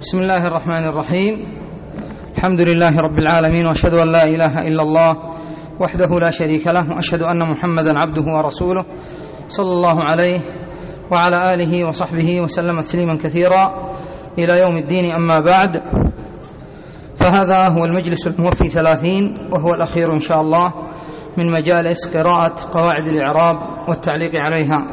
بسم الله الرحمن الرحيم. الحمد لله رب العالمين، وأشهد أن لا إله إلا الله وحده لا شريك له، وأشهد أن محمدا عبده ورسوله صلى الله عليه وعلى آله وصحبه وسلم تسليما كثيرا إلى يوم الدين. أما بعد، فهذا هو المجلس الموفي 30 وهو الأخير إن شاء الله من مجالس قراءة قواعد الإعراب والتعليق عليها.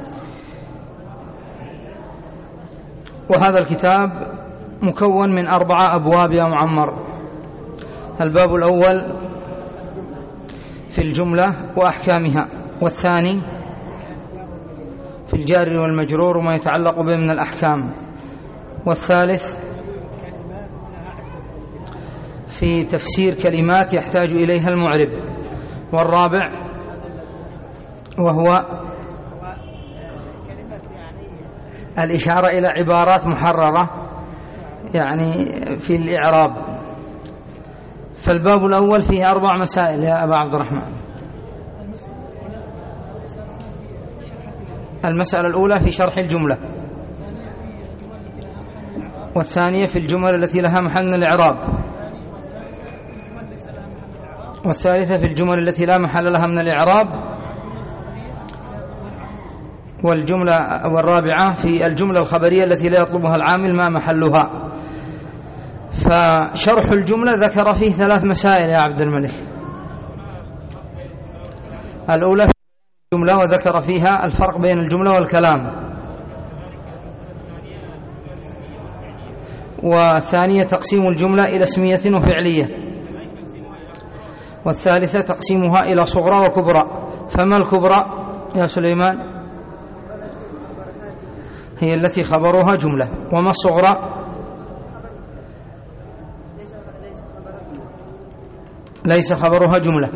وهذا الكتاب مكون من 4 أبواب يا معمر. الباب الأول في الجملة وأحكامها، والثاني في الجار والمجرور وما يتعلق به من الأحكام، والثالث في تفسير كلمات يحتاج إليها المعرب، والرابع وهو الإشارة إلى عبارات محررة يعني في الإعراب. فالباب الأول فيه 4 مسائل يا أبا عبد الرحمن. المسألة الأولى في شرح الجملة، والثانية في الجمل التي لها محل من الإعراب، والثالثة في الجمل التي لا محل لها من الإعراب، والرابعة في الجملة الخبرية التي لا يطلبها العامل ما محلها. فشرح الجملة ذكر فيه 3 مسائل يا عبد الملك. الأولى في الجملة وذكر فيها الفرق بين الجملة والكلام، والثانية تقسيم الجملة إلى اسمية وفعلية، والثالثة تقسيمها إلى صغرى وكبرى. فما الكبرى يا سليمان؟ هي التي خبرها جملة. وما الصغرى؟ ليس خبرها جملة،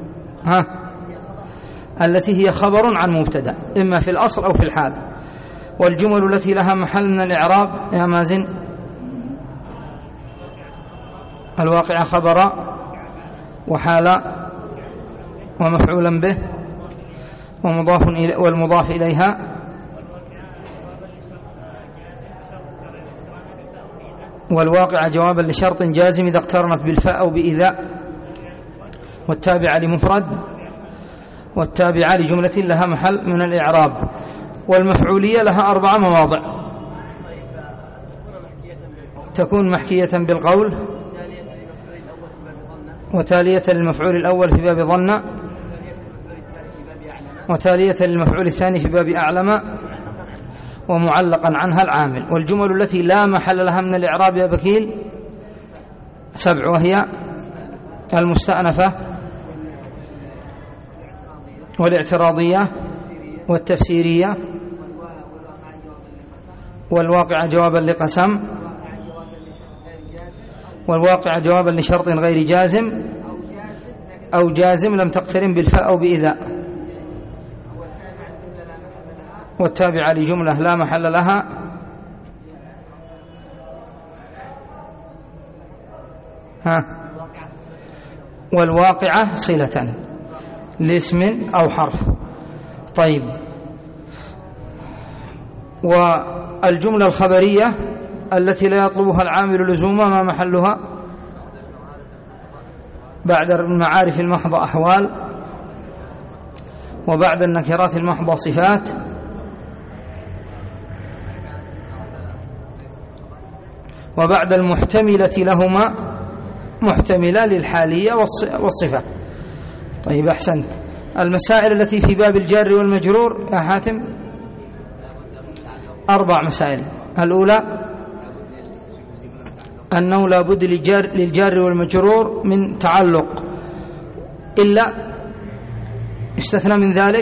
التي هي خبر عن مبتدأ إما في الأصل أو في الحال. والجمل التي لها محل من الإعراب يا مازن؟ الواقعة خبر وحال ومفعولا به والمضاف إليها، والواقعة جوابا لشرط جازم إذا اقترنت بالفاء أو بإذا، والتابعة لمفرد، والتابعة لجملة لها محل من الإعراب. والمفعولية لها 4 مواضع: تكون محكية بالقول، وتالية للمفعول الأول في باب ظن، وتالية للمفعول الثاني في باب أعلم، ومعلقا عنها العامل. والجمل التي لا محل لها من الإعراب يا بكيل 7، وهي المستأنفة والاعتراضية والتفسيرية، والواقع جوابا لقسم، والواقع جوابا لشرط غير جازم أو جازم لم تقترن بالفاء أو بإذا، والتابعة لجملة لا محل لها، والواقعة صلة لاسم أو حرف. طيب، والجملة الخبرية التي لا يطلبها العامل لزوما ما محلها؟ بعد المعارف المحضة أحوال، وبعد النكرات المحضة صفات، وبعد المحتملة لهما محتملة للحالية والصفة. طيب، أحسنت. المسائل التي في باب الجار والمجرور يا حاتم 4 مسائل. الأولى أنه لا بد للجار والمجرور من تعلق، إلا يستثنى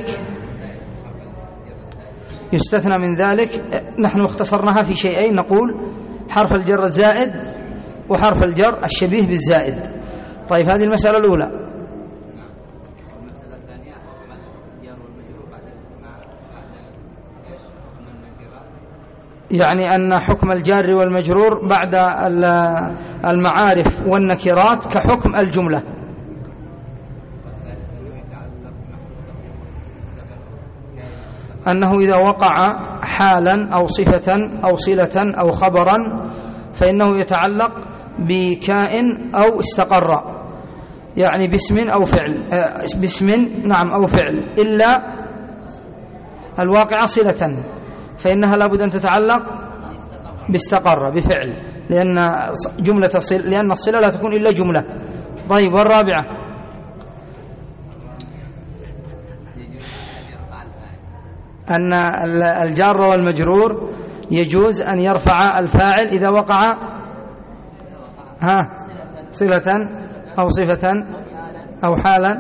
من ذلك نحن اختصرناها في شيئين، نقول حرف الجر الزائد وحرف الجر الشبيه بالزائد. طيب، هذه المسألة الأولى. يعني أن حكم الجار والمجرور بعد المعارف والنكرات كحكم الجملة. أنه إذا وقع حالا أو صفة أو صلة أو خبرا فإنه يتعلق بكائن أو استقر، يعني باسم أو فعل، باسم نعم أو فعل، إلا الواقع صلة فإنها لابد أن تتعلق باستقر بفعل، لأن الصلة لا تكون إلا جملة. طيب، والرابعة أن الجار والمجرور يجوز أن يرفع الفاعل إذا وقع صلة أو صفة أو حالا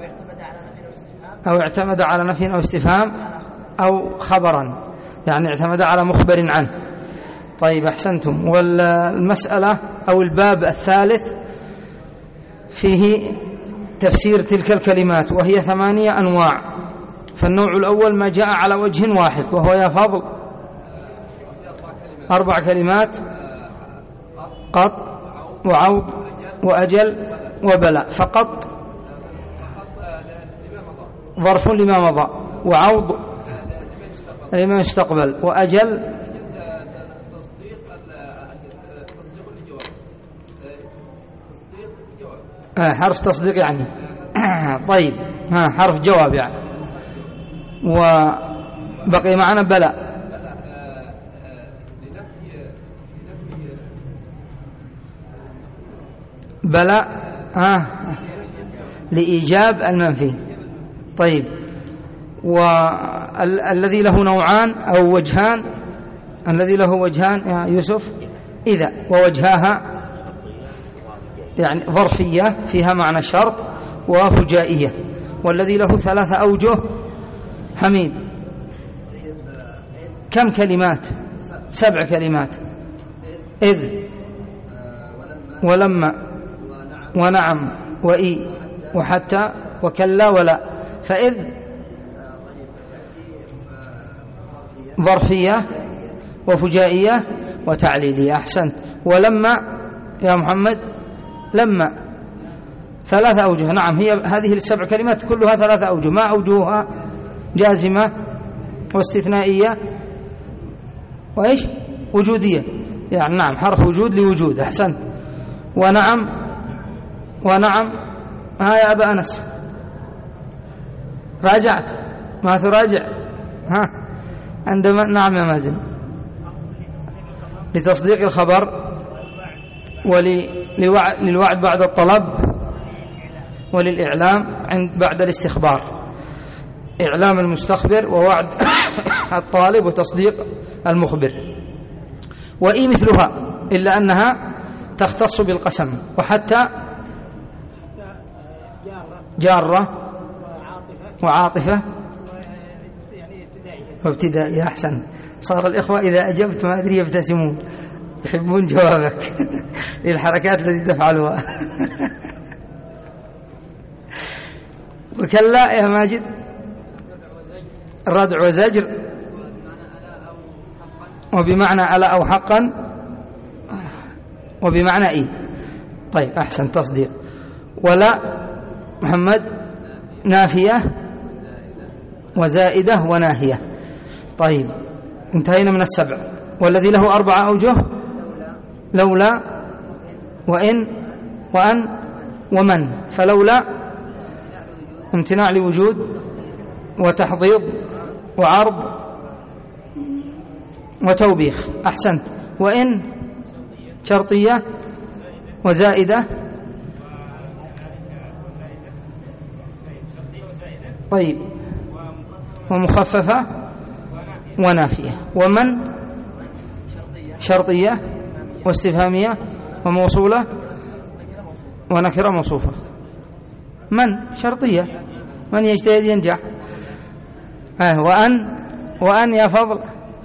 أو اعتمد على نفي أو استفهام أو خبرا، يعني اعتمد على مخبر عنه. طيب، أحسنتم. والمسألة أو الباب الثالث فيه تفسير تلك الكلمات، وهي 8 أنواع. فالنوع الأول ما جاء على وجه واحد، وهو يا فضل 4 كلمات: قط وعوض وأجل وبلاء. فقط ظرف لما مضى، وعوض لما يستقبل، وأجل حرف تصديق يعني طيب، حرف جواب يعني. وبقي معنا بلاء. بلاء لإيجاب المنفي. طيب، والذي له نوعان أو وجهان، الذي له وجهان يا يوسف إذا ووجهاها، يعني ظرفية فيها معنى شرط، وفجائية. والذي له 3 أوجه حميد كم كلمات؟ 7 كلمات: إذ ولما ونعم وإي وحتى وكلا ولا. فإذ ظرفية وفجائية وتعليلية. أحسنت. ولما يا محمد لما 3 أوجه. نعم، هذه ال7 كلمات كلها 3 أوجه. ما أوجهها؟ جازمة واستثنائية وإيش؟ وجودية، يعني نعم حرف وجود لوجود. أحسنت. ونعم يا أبا أنس راجعت ما تراجع عندما نعم يا مازن، لتصديق الخبر وللوعد بعد الطلب وللإعلام بعد الاستخبار. إعلام المستخبر ووعد الطالب وتصديق المخبر. وإي مثلها إلا أنها تختص بالقسم. وحتى جارة وعاطفة وابتدائية. أحسن. صار الإخوة إذا أجبت ما أدري يبتسمون، يحبون جوابك للحركات التي تفعلها. وكلا يا ماجد الردع وزجر، وبمعنى ألا أو حقا، وبمعنى إيه. طيب، أحسن. تصديق. ولا محمد نافية وزائدة وناهية. طيب، انتهينا من 7. والذي له 4 أوجه: لولا وإن وأن ومن. فلولا امتناع لوجود وتحضيض وعرض وتوبيخ. أحسنت. وإن شرطية وزائدة. طيب، ومخففة ونافية. ومن شرطية واستفهامية وموصولة ونكرة موصوفة. من شرطية، من يجتهد ينجح. وأن يا فضل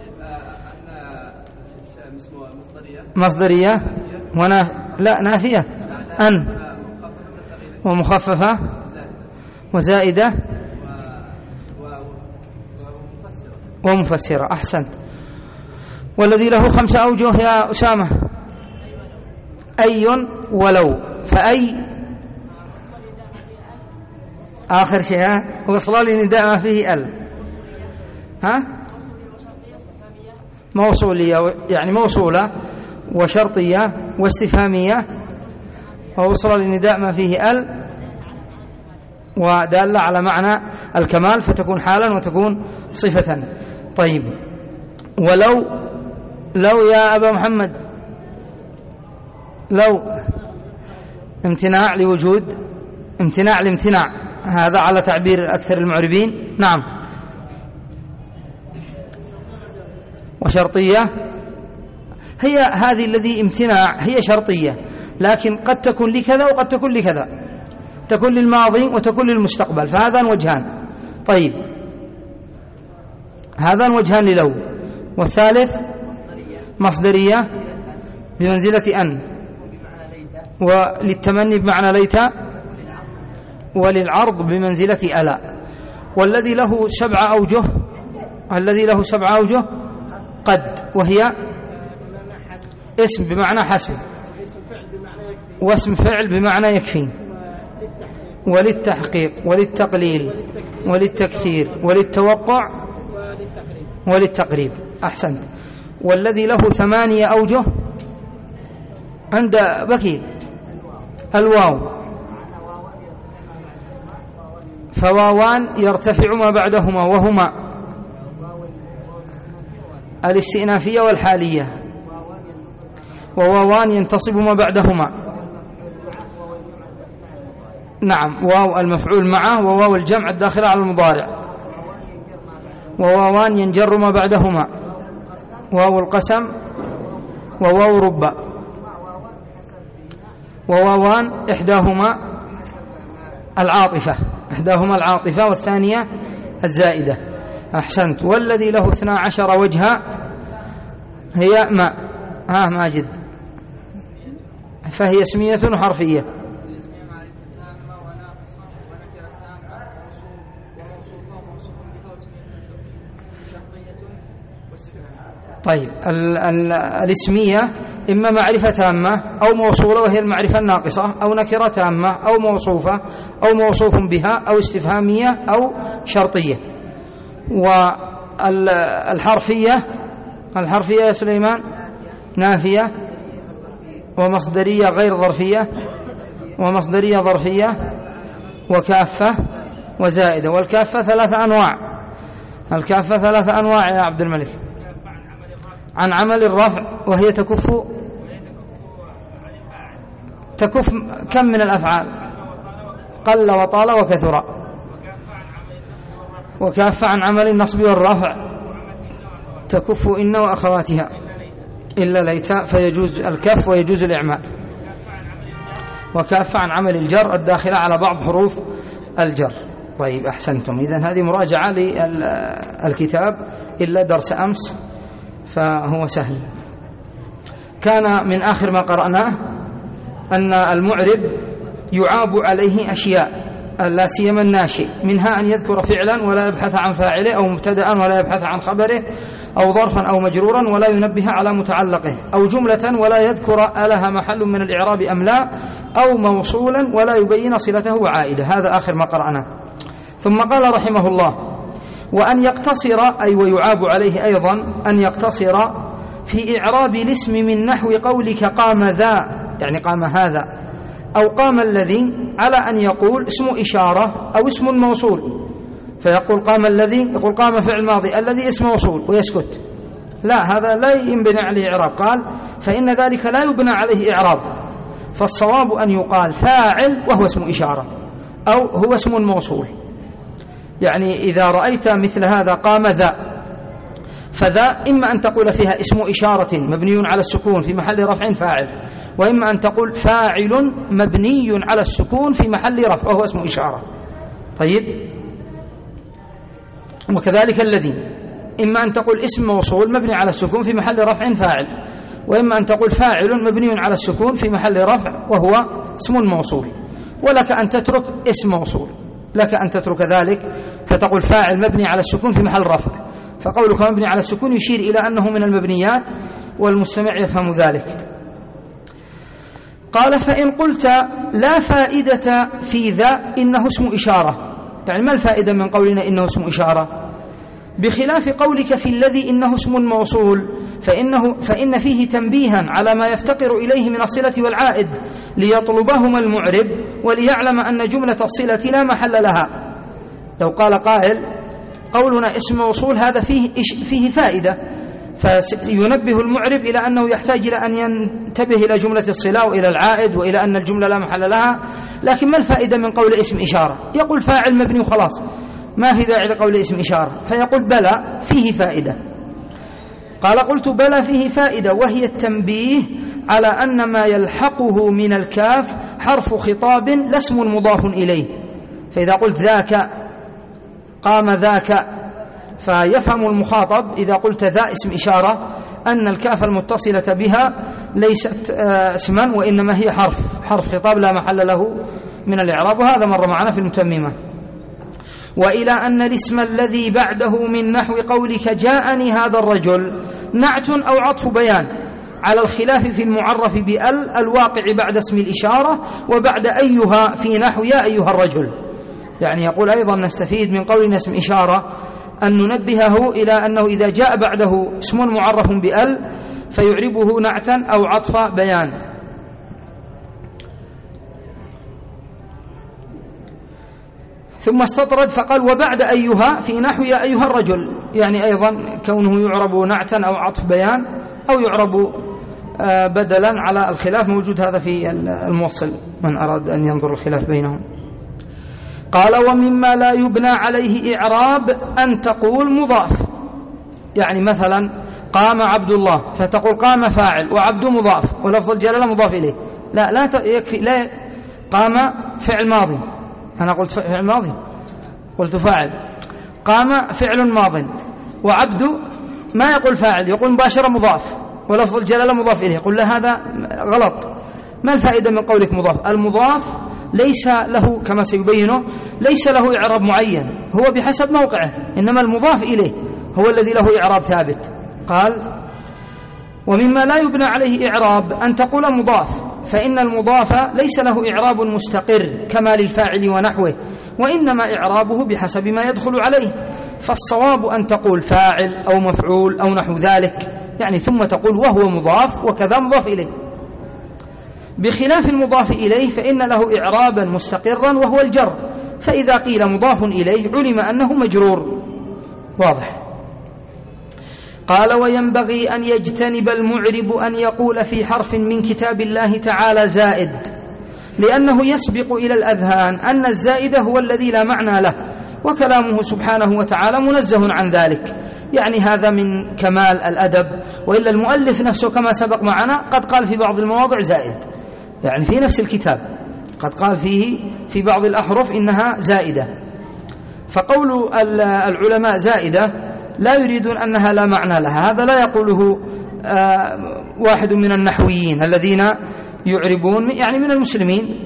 مصدرية لا نافية. أن ومخففة وزائدة ومفسرة. أحسنت. والذي له 5 أوجه يا أسامة: أي ولو. فأي آخر شيء وصل لنداء ما فيه موصولية، يعني موصولة وشرطية واستفهامية ووصل للنداء ما فيه ال ودالة على معنى الكمال فتكون حالا وتكون صفة. طيب لو يا أبا محمد لو امتناع لوجود امتناع لامتناع، هذا على تعبير أكثر المعربين. نعم. وشرطية هي هذه الذي امتناع هي شرطية، لكن قد تكون لكذا وقد تكون لكذا، تكون للماضي وتكون للمستقبل، فهذان وجهان. طيب هذان وجهان للو. والثالث مصدرية بمنزلة أن، وللتمني بمعنى ليت، وللعرض بمنزلة ألا. والذي له 7 أوجه، الذي له 7 أوجه قد، وهي اسم بمعنى حسب، واسم فعل بمعنى يكفي، وللتحقيق، وللتقليل، وللتكثير، وللتوقع، وللتقريب. أحسنت. والذي له 8 أوجه عند بكير الواو، فواوان يرتفع ما بعدهما وهما الاستئنافية والحالية، وواوان ينتصب ما بعدهما. نعم، واو المفعول معه وواو الجمع الداخلة على المضارع، وواوان ينجر ما بعدهما، واو القسم وواو ربا، وواوان إحداهما العاطفة، إحداهما العاطفة والثانية الزائدة. أحسنت. والذي له 12 وجها هي ما ماجد، فهي اسمية وحرفية. طيب الاسمية إما معرفة تامة أو موصولة وهي المعرفة الناقصة، أو نكرة تامة أو موصوفة أو موصوف بها أو استفهامية أو شرطية. والحرفية يا سليمان نافية ومصدرية غير ظرفية ومصدرية ظرفية وكافة وزائدة. والكافة 3 أنواع، الكافة 3 أنواع يا عبد الملك. عن عمل الرفع وهي تكف كم من الأفعال؟ قل وطال وكثر. وكافة عن عمل النصب والرفع تكف إن وأخواتها إلا ليت، فيجوز الكف ويجوز الإعمال. وكافة عن عمل الجر الداخلة على بعض حروف الجر. طيب أحسنتم. إذن هذه مراجعة للكتاب، إلا درس أمس فهو سهل. كان من آخر ما قرأناه أن المعرب يعاب عليه أشياء، لا سيما الناشئ، منها أن يذكر فعلا ولا يبحث عن فاعله، أو مبتدأ ولا يبحث عن خبره، أو ظرفا أو مجرورا ولا ينبه على متعلقه، أو جملة ولا يذكر ألها محل من الإعراب أم لا، أو موصولا ولا يبين صلته وعائده. هذا آخر ما قرأناه. ثم قال رحمه الله: وأن يقتصر، أي ويعاب عليه أيضا أن يقتصر في إعراب الاسم من نحو قولك قام ذا، يعني قام هذا، أو قام الذي، على أن يقول اسم إشارة أو اسم موصول، فيقول قام الذي، يقول قام فعل ماضي، الذي اسم موصول ويسكت. لا، هذا لا ينبني عليه إعراب. قال فإن ذلك لا يبنى عليه إعراب، فالصواب أن يقال فاعل وهو اسم إشارة، أو هو اسم موصول. يعني إذا رأيت مثل هذا قام ذا، فذا إما أن تقول فيها اسم إشارة مبني على السكون في محل رفع فاعل، وإما أن تقول فاعل مبني على السكون في محل رفع وهو اسم إشارة. طيب، وكذلك الذي إما أن تقول اسم موصول مبني على السكون في محل رفع فاعل، وإما أن تقول فاعل مبني على السكون في محل رفع وهو اسم موصول. ولك أن تترك اسم موصول، لك أن تترك ذلك فتقول فاعل مبني على السكون في محل رفع، فقولك مبني على السكون يشير إلى أنه من المبنيات، والمستمع يفهم ذلك. قال فإن قلت لا فائدة في ذا إنه اسم إشارة، يعني ما الفائدة من قولنا إنه اسم إشارة؟ بخلاف قولك في الذي إنه اسم موصول فإن فيه تنبيها على ما يفتقر إليه من الصلة والعائد ليطلبهما المعرب وليعلم أن جملة الصلة لا محل لها. لو قال قائل قولنا اسم موصول هذا فيه فائدة، فينبه المعرب إلى أنه يحتاج إلى أن ينتبه إلى جملة الصلة وإلى العائد وإلى أن الجملة لا محل لها، لكن ما الفائدة من قول اسم إشارة؟ يقول فاعل مبني وخلاص، ما في داعي لقول اسم إشارة. فيقول بلى فيه فائدة. قال قلت بلى فيه فائدة، وهي التنبيه على أن ما يلحقه من الكاف حرف خطاب لا اسم مضاف إليه. فإذا قلت ذاك قام ذاك، فيفهم المخاطب إذا قلت ذا اسم إشارة أن الكاف المتصلة بها ليست اسما، وإنما هي حرف خطاب لا محل له من الإعراب، وهذا مر معنا في المتممة. وإلى أن الاسم الذي بعده من نحو قولك جاءني هذا الرجل نعت أو عطف بيان، على الخلاف في المعرف بأل الواقع بعد اسم الإشارة وبعد أيها في نحو يا أيها الرجل. يعني يقول أيضا نستفيد من قولنا اسم إشارة أن ننبهه إلى أنه إذا جاء بعده اسم معرف بأل فيعربه نعتا أو عطف بيان. ثم استطرد فقال وبعد أيها في نحو يا أيها الرجل، يعني أيضا كونه يعرب نعتا أو عطف بيان أو يعرب بدلا على الخلاف، موجود هذا في الموصل من أراد أن ينظر الخلاف بينهم. قال ومما لا يبنى عليه إعراب أن تقول مضاف، يعني مثلا قام عبد الله فتقول قام فاعل وعبد مضاف ولفظ الجلالة مضاف إليه، لا يكفي، لا قام فعل ماضي، أنا قلت فعل ماضي قلت فاعل، قام فعل ماض وعبد ما يقول فاعل، يقول مباشرة مضاف ولفظ الجلالة مضاف إليه، قل له هذا غلط. ما الفائدة من قولك مضاف؟ المضاف ليس له كما سيبينه ليس له إعراب معين، هو بحسب موقعه، إنما المضاف إليه هو الذي له إعراب ثابت. قال ومما لا يبنى عليه إعراب أن تقول مضاف، فإن المضاف ليس له إعراب مستقر كما للفاعل ونحوه، وإنما إعرابه بحسب ما يدخل عليه، فالصواب أن تقول فاعل أو مفعول أو نحو ذلك، يعني ثم تقول وهو مضاف وكذا مضاف إليه. بخلاف المضاف إليه فإن له إعرابا مستقرا وهو الجر، فإذا قيل مضاف إليه علم أنه مجرور. واضح. قال وينبغي أن يجتنب المعرب أن يقول في حرف من كتاب الله تعالى زائد، لأنه يسبق إلى الأذهان أن الزائد هو الذي لا معنى له، وكلامه سبحانه وتعالى منزه عن ذلك، يعني هذا من كمال الأدب. وإلا المؤلف نفسه كما سبق معنا قد قال في بعض المواضع زائد، يعني في نفس الكتاب قد قال فيه في بعض الأحرف إنها زائدة. فقول العلماء زائدة لا يريدون أنها لا معنى لها، هذا لا يقوله واحد من النحويين الذين يعربون يعني من المسلمين،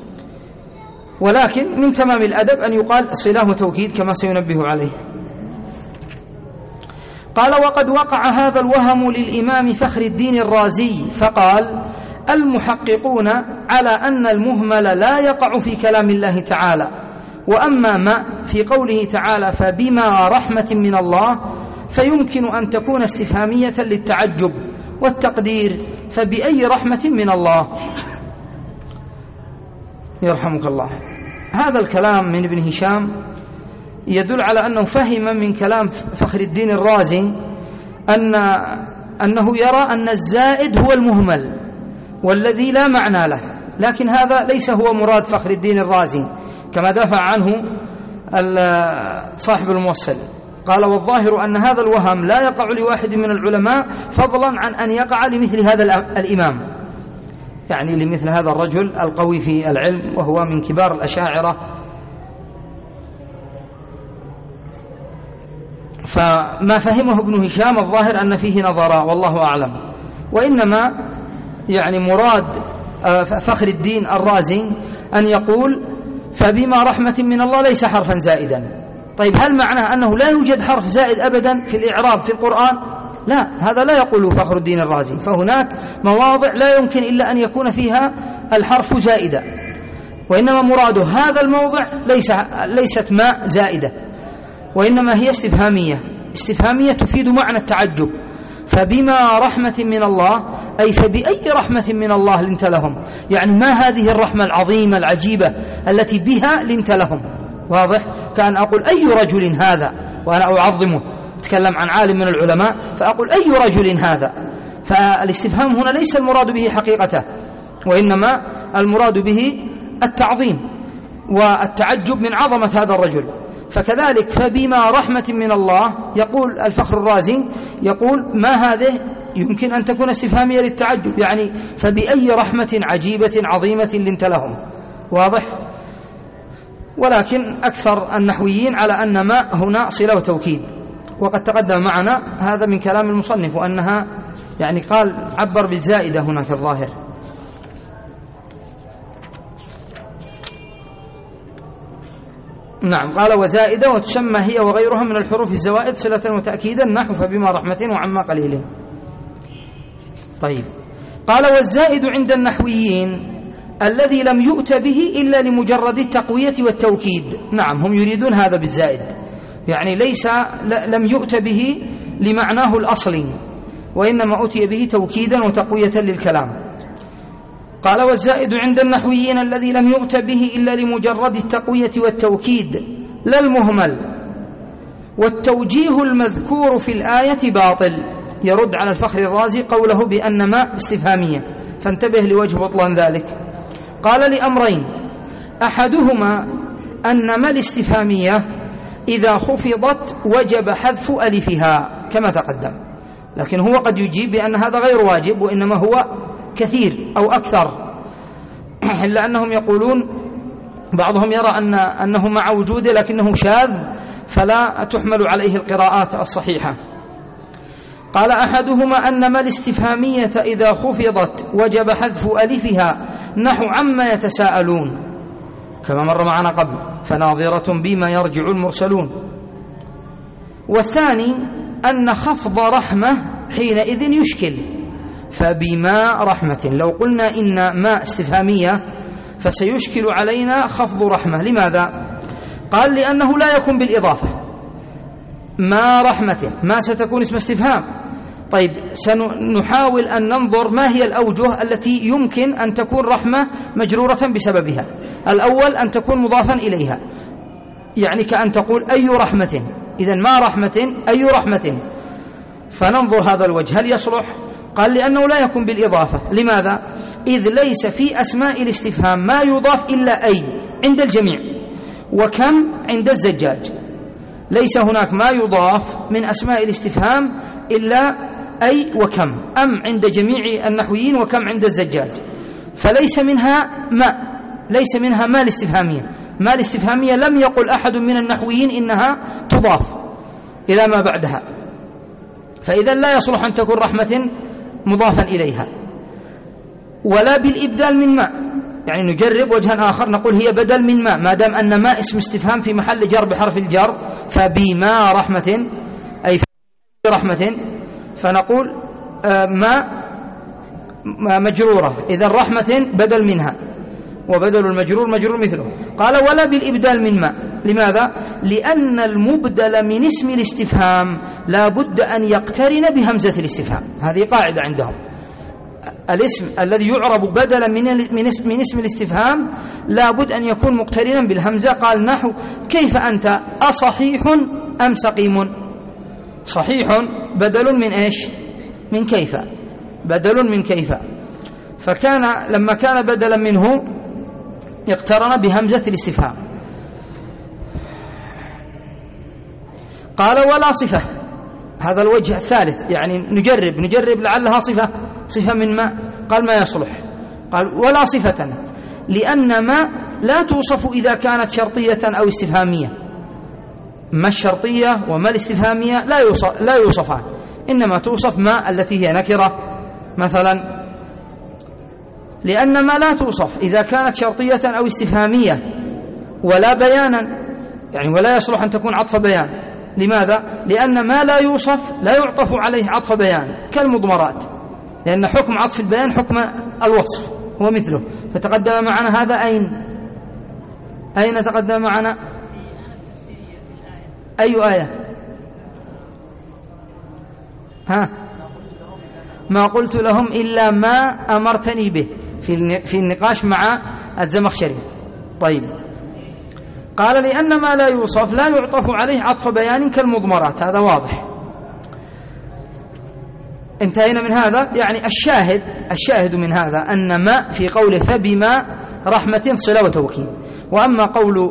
ولكن من تمام الأدب أن يقال صلة وتوكيد كما سينبه عليه. قال وقد وقع هذا الوهم للإمام فخر الدين الرازي فقال المحققون على أن المهمل لا يقع في كلام الله تعالى، وأما ما في قوله تعالى فبما رحمة من الله فيمكن أن تكون استفهامية للتعجب والتقدير، فبأي رحمة من الله يرحمك الله. هذا الكلام من ابن هشام يدل على أنه فهم من كلام فخر الدين الرازي أنه يرى أن الزائد هو المهمل والذي لا معنى له، لكن هذا ليس هو مراد فخر الدين الرازي كما دافع عنه صاحب الموصل. قال والظاهر أن هذا الوهم لا يقع لواحد من العلماء فضلا عن أن يقع لمثل هذا الإمام، يعني لمثل هذا الرجل القوي في العلم وهو من كبار الأشاعرة. فما فهمه ابن هشام الظاهر أن فيه نظرا والله أعلم، وإنما يعني مراد فخر الدين الرازي أن يقول فبما رحمة من الله ليس حرفا زائدا. طيب هل معناه أنه لا يوجد حرف زائد أبدا في الإعراب في القرآن؟ لا، هذا لا يقوله فخر الدين الرازي، فهناك مواضع لا يمكن إلا أن يكون فيها الحرف زائدا، وإنما مراده هذا الموضع ليست ماء زائدة، وإنما هي استفهامية، استفهامية تفيد معنى التعجب. فبما رحمة من الله أي فبأي رحمة من الله لنت لهم، يعني ما هذه الرحمة العظيمة العجيبة التي بها لنت لهم. واضح؟ كان أقول أي رجل هذا وأنا أعظمه، أتكلم عن عالم من العلماء فأقول أي رجل هذا. فالاستفهام هنا ليس المراد به حقيقته، وإنما المراد به التعظيم والتعجب من عظمة هذا الرجل. فكذلك فبما رحمة من الله، يقول الفخر الرازي يقول ما هذه يمكن أن تكون استفهامية للتعجب، يعني فبأي رحمة عجيبة عظيمة لنت لهم. واضح؟ ولكن أكثر النحويين على أن ما هنا صلة وتوكيد، وقد تقدم معنا هذا من كلام المصنف، وأنها يعني قال عبر بالزائدة هنا في الظاهر. نعم، قال وزائدة وتسمى هي وغيرها من الحروف الزوائد صلة وتأكيدا، نحو فبما رحمة وعما قليل. طيب، قال والزائد عند النحويين الذي لم يؤت به إلا لمجرد التقوية والتوكيد. نعم، هم يريدون هذا بالزائد، يعني ليس لم يؤت به لمعناه الأصلي، وإنما أتي به توكيدا وتقوية للكلام. قال والزائد عند النحويين الذي لم يؤت به إلا لمجرد التقوية والتوكيد لا المهمل. والتوجيه المذكور في الآية باطل، يرد على الفخر الرازي قوله بأن ما استفهامية، فانتبه لوجه بطلان ذلك. قال لأمرين، أحدهما أن ما الاستفهامية إذا خفضت وجب حذف ألفها كما تقدم، لكن هو قد يجيب بأن هذا غير واجب وإنما هو كثير أو أكثر، إلا أنهم يقولون بعضهم يرى أنه مع وجوده لكنه شاذ فلا تحمل عليه القراءات الصحيحة. قال أحدهما أن ما الاستفهامية إذا خفضت وجب حذف ألفها نحو عما يتساءلون كما مر معنا قبل، فناظرة بما يرجع المرسلون. والثاني أن خفض رحمة حينئذ يشكل، فبما رحمة لو قلنا إن ما استفهامية فسيشكل علينا خفض رحمة. لماذا؟ قال لأنه لا يكون بالإضافة، ما رحمة ما ستكون اسم استفهام. طيب، سنحاول أن ننظر ما هي الأوجه التي يمكن أن تكون رحمة مجرورة بسببها. الأول أن تكون مضافا إليها، يعني كأن تقول أي رحمة، إذن ما رحمة أي رحمة، فننظر هذا الوجه هل يصلح؟ قال لأنه لا يكون بالإضافة. لماذا؟ إذ ليس في أسماء الاستفهام ما يضاف إلا أي عند الجميع، وكم عند الزجاج. ليس هناك ما يضاف من أسماء الاستفهام إلا أي وكم، أم عند جميع النحويين وكم عند الزجاج، فليس منها ما، ليس منها ما الاستفهامية. ما الاستفهامية لم يقل أحد من النحويين إنها تضاف إلى ما بعدها، فإذا لا يصلح أن تكون رحمة مضافا إليها، ولا بالإبدال من ما، يعني نجرب وجها آخر نقول هي بدل من ما دام أن ما اسم استفهام في محل جر بحرف الجر، فبما رحمة أي في رحمة، فنقول ما مجرورة، إذا رحمة بدل منها، وبدل المجرور مجرور مثله. قال ولا بالإبدال من ما. لماذا؟ لأن المبدل من اسم الاستفهام لا بد أن يقترن بهمزة الاستفهام، هذه قاعدة عندهم. الاسم الذي يعرب بدلا من اسم الاستفهام لا بد أن يكون مقترنا بالهمزة. قال نحو كيف أنت أصحيح أم سقيم؟ صحيح بدل من إيش؟ من كيف، بدل من كيف، فكان لما كان بدلا منه يقترن بهمزة الاستفهام. قال ولا صفة، هذا الوجه الثالث، يعني نجرب لعلها صفة من ما. قال ما يصلح. قال ولا صفة، لأن ما لا توصف إذا كانت شرطية أو استفهامية. ما الشرطية وما الاستفهامية لا يوصفان، إنما توصف ما التي هي نكرة مثلا، لأن ما لا توصف إذا كانت شرطية أو استفهامية ولا بيانا، يعني ولا يصلح أن تكون عطف بيان. لماذا؟ لأن ما لا يوصف لا يعطف عليه عطف بيان كالمضمرات، لأن حكم عطف البيان حكم الوصف هو مثله. فتقدم معنا هذا أين تقدم معنا؟ أي آية؟ ما قلت لهم إلا ما أمرتني به في النقاش مع الزمخشري. طيب، قال لأن ما لا يوصف لا يعطف عليه عطف بيان كالمضمرات، هذا واضح. انتهينا من هذا. يعني الشاهد من هذا أن ما في قوله فبما رحمة صلة وتوكيد. وأما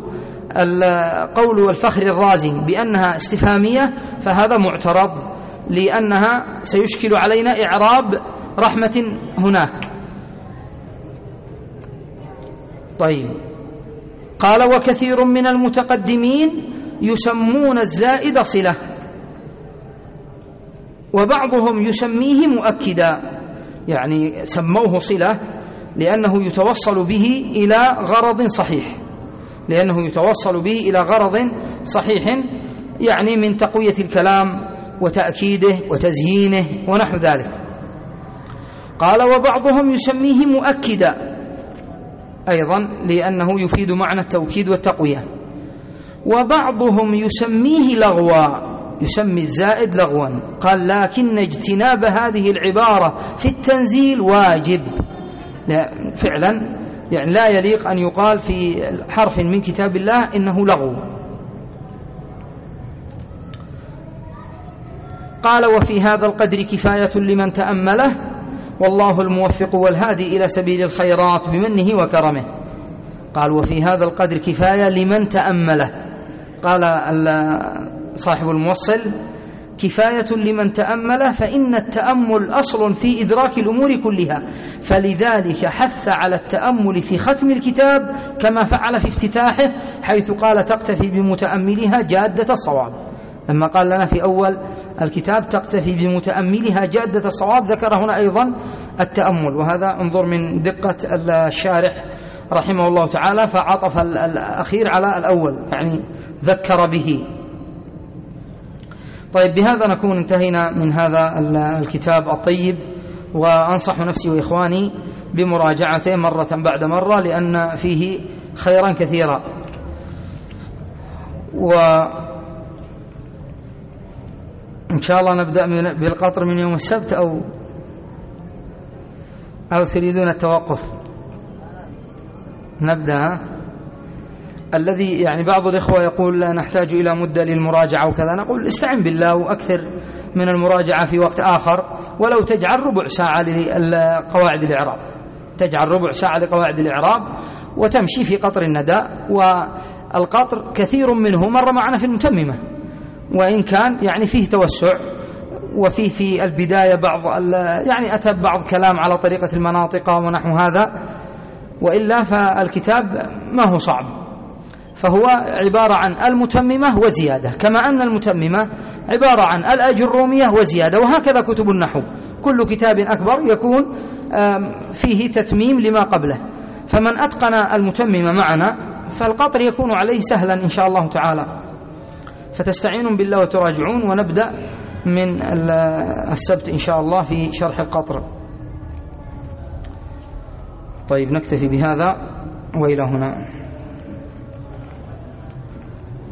قول الفخر الرازي بأنها استفهامية فهذا معترض، لأنها سيشكل علينا إعراب رحمة هناك. طيب، قال وكثير من المتقدمين يسمون الزائد صلة، وبعضهم يسميه مؤكدا، يعني سموه صلة لأنه يتوصل به إلى غرض صحيح، يعني من تقوية الكلام وتأكيده وتزيينه ونحو ذلك. قال وبعضهم يسميه مؤكدا أيضا لأنه يفيد معنى التوكيد والتقوية، وبعضهم يسميه لغوا، يسمي الزائد لغوا. قال لكن اجتناب هذه العبارة في التنزيل واجب. لا فعلا، يعني لا يليق أن يقال في حرف من كتاب الله إنه لغو. قال وفي هذا القدر كفاية لمن تأمله، والله الموفق والهادي إلى سبيل الخيرات بمنه وكرمه. قال وفي هذا القدر كفاية لمن تأمله. قال صاحب الموصل كفاية لمن تأمله، فإن التأمل أصل في إدراك الأمور كلها، فلذلك حث على التأمل في ختم الكتاب كما فعل في افتتاحه، حيث قال تقتفي بمتأملها جادة الصواب. لما قال لنا في أول الكتاب تقتفي بمتأملها جادة الصواب، ذكر هنا أيضا التأمل. وهذا انظر من دقة الشارح رحمه الله تعالى، فعطف الأخير على الأول، يعني ذكر به. طيب، بهذا نكون انتهينا من هذا الكتاب الطيب، وأنصح نفسي وإخواني بمراجعته مرة بعد مرة، لأن فيه خيرا كثيرا. وإن شاء الله نبدأ بالقطر من يوم السبت أو تريدون التوقف؟ نبدأ. الذي يعني بعض الإخوة يقول لا نحتاج إلى مدة للمراجعة وكذا، نقول استعن بالله وأكثر من المراجعة في وقت آخر، ولو تجعل ربع ساعة لقواعد الإعراب، تجعل ربع ساعة لقواعد الإعراب وتمشي في قطر الندى. والقطر كثير منه مر معنا في المتممة، وإن كان يعني فيه توسع، وفيه في البداية يعني أتى بعض كلام على طريقة المناطق ونحو هذا، وإلا فالكتاب ما هو صعب، فهو عبارة عن المتممة وزيادة، كما أن المتممة عبارة عن الأجرومية وزيادة، وهكذا كتب النحو. كل كتاب أكبر يكون فيه تتميم لما قبله، فمن أتقن المتممة معنا فالقطر يكون عليه سهلا إن شاء الله تعالى. فتستعينون بالله وتراجعون، ونبدأ من السبت إن شاء الله في شرح القطر. طيب، نكتفي بهذا وإلى هنا.